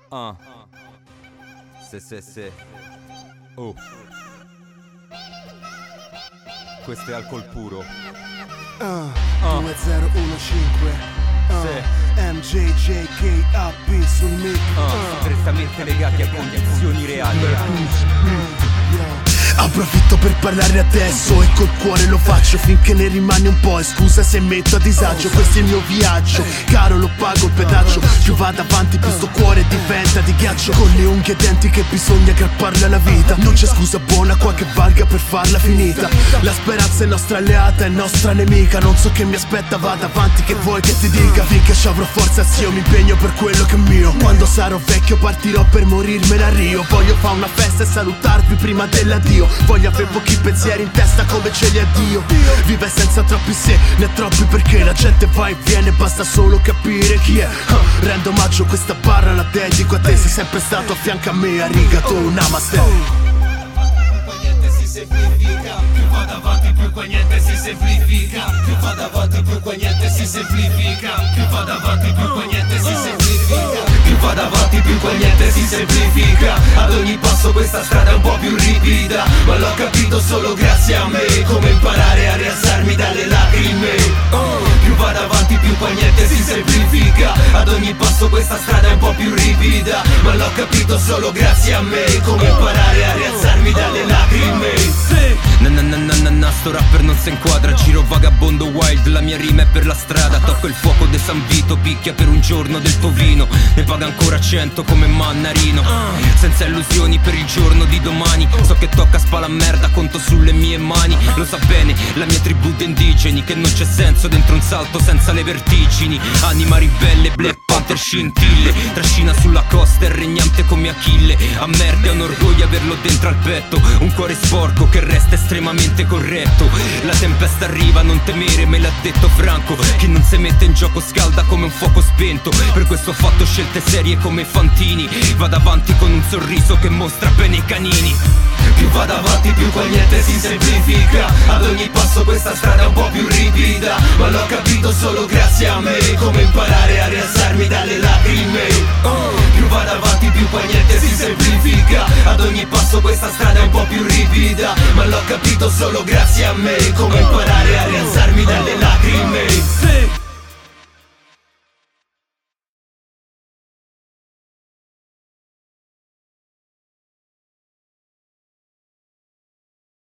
Se. Oh. Questo è alcol puro. 2015 MJJKAP sul mic. Strettamente legati a condizioni reali. Approfitto per parlare adesso e col cuore lo faccio finché ne rimane un po'. E scusa se metto a disagio, questo è il mio viaggio. Caro, lo pago il pedaggio. Più vado avanti più sto cuore diventa di ghiaccio. Con le unghie e denti che bisogna aggrapparle alla vita. Non c'è scusa buona qua che valga per farla finita. La speranza è nostra alleata e nostra nemica. Non so che mi aspetta, vado avanti che vuoi che ti dica. Finché ci avrò forza sì, io mi impegno per quello che è mio. Quando sarò vecchio partirò per morirmene a Rio. Voglio fare una festa e salutarvi prima dell'addio. Voglio avere pochi pensieri in testa come ce li ha Dio. Vive senza troppi se, né troppi perché. La gente va e viene, basta solo capire chi è. Rendo omaggio, questa barra la dedico a te. Sei sempre stato a fianco a me, arigato, namaste. Niente si semplifica, più vado avanti più qua niente si semplifica. Più vado avanti più qua niente si semplifica. Più vado avanti più qua niente si semplifica. Più vado avanti più qua niente si semplifica. Ad ogni passo questa strada è un po' più ripida, ma l'ho capito solo grazie a me. Come imparare a rialzarmi dalle lacrime. Più vado avanti più qua niente si semplifica. Ad ogni passo questa strada è un po' più ripida, ma l'ho capito solo grazie a me. Come imparare a rialzarmi dalle lacrime. Sto rapper non si inquadra. Giro vagabondo wild, la mia rima è per la strada. Tocco il fuoco de San Vito, picchia per un giorno del tuo vino. Ne paga ancora 100 come Mannarino. Senza illusioni per il giorno di domani. So che tocca spala merda, conto sulle mie mani. Lo sa bene la mia tribù di indigeni, che non c'è senso dentro un salto senza le vertigini. Anima ribelle, Black Panther scintille. Trascina sulla costa e regnante come Achille. A merda è un orgoglio averlo dentro al petto. Un cuore sporco che resta estremamente corretto. La tempesta arriva, non temere, me l'ha detto Franco. Chi non si mette in gioco scalda come un fuoco spento. Per questo ho fatto scelte serie come Fantini. Vado avanti con un sorriso che mostra bene i canini. Più vado avanti più qua niente si semplifica. Ad ogni passo questa strada è un po' più ripida, ma l'ho capito solo grazie a me. Come imparare a rialzarmi dalle lacrime. Più vado avanti più qua niente si semplifica. Ad ogni passo questa strada è un po' più ripida, ma l'ho capito solo grazie a me. Come imparare